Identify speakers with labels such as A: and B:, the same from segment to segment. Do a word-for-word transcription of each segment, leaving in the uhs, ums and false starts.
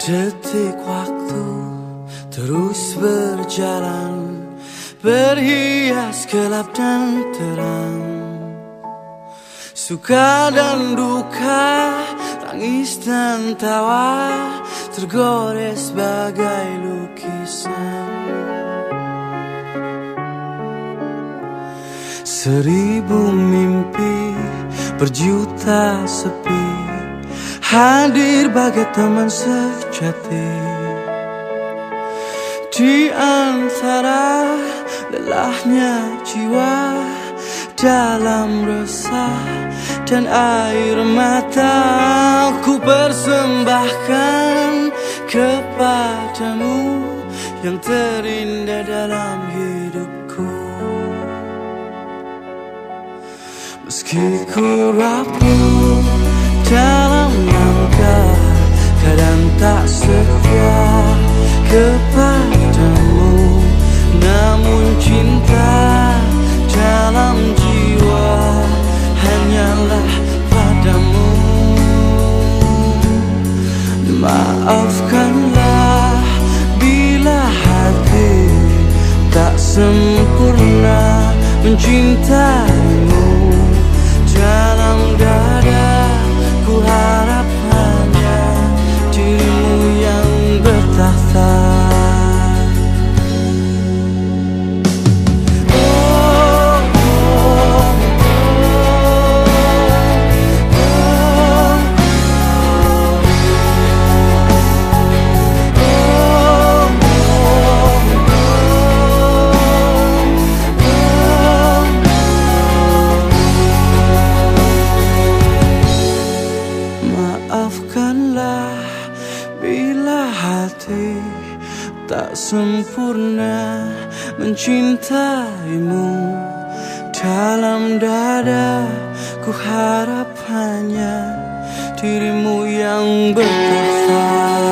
A: Detik waktu terus berjalan, berhias gelap dan terang, suka dan duka, tangis dan tawa, tergores bagai lukisan. Seribu mimpi, berjuta sepi, hadir bagai teman sejati. Di antara lelahnya jiwa, dalam resah dan air mata, ku persembahkan kepadamu yang terindah dalam hidupku. Meski ku rapuh dalam langkah, kadang tak setia kepadamu, namun cinta dalam jiwa hanyalah padamu. Maafkanlah bila hati tak sempurna mencintaimu. Dalam dada ku harap hanya dirimu yang bertakhta. Maafkanlah bila hati tak sempurna mencintaimu. Dalam dada ku harap hanya dirimu yang bertakhta.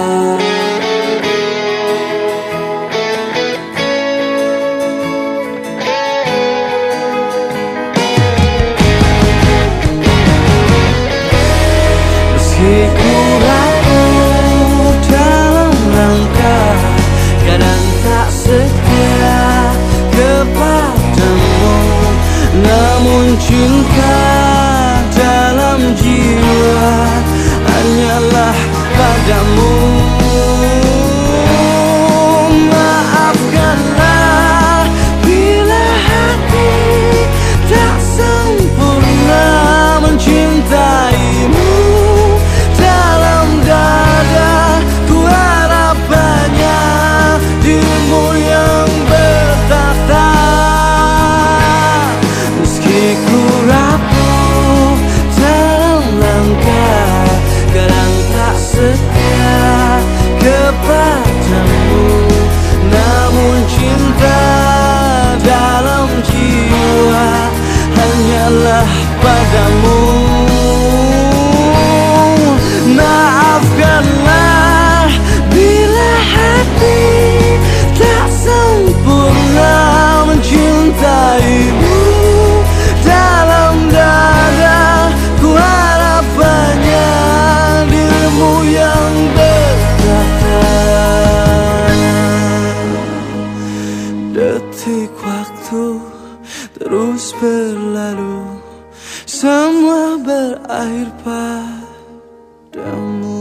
A: Ku rapuh dalam langkah, kadang tak setia kepadamu, namun cinta dalam jiwa hanyalah padamu. Maafkanlah bila hati tak sempurna mencintaimu. Kepadamu, namun cinta dalam jiwa hanyalah padamu. Maafkanlah bila hati tak sempurna mencintaimu. Dalam dada ku harap hanya dirimu yang detik waktu terus berlalu, semua berakhir padamu.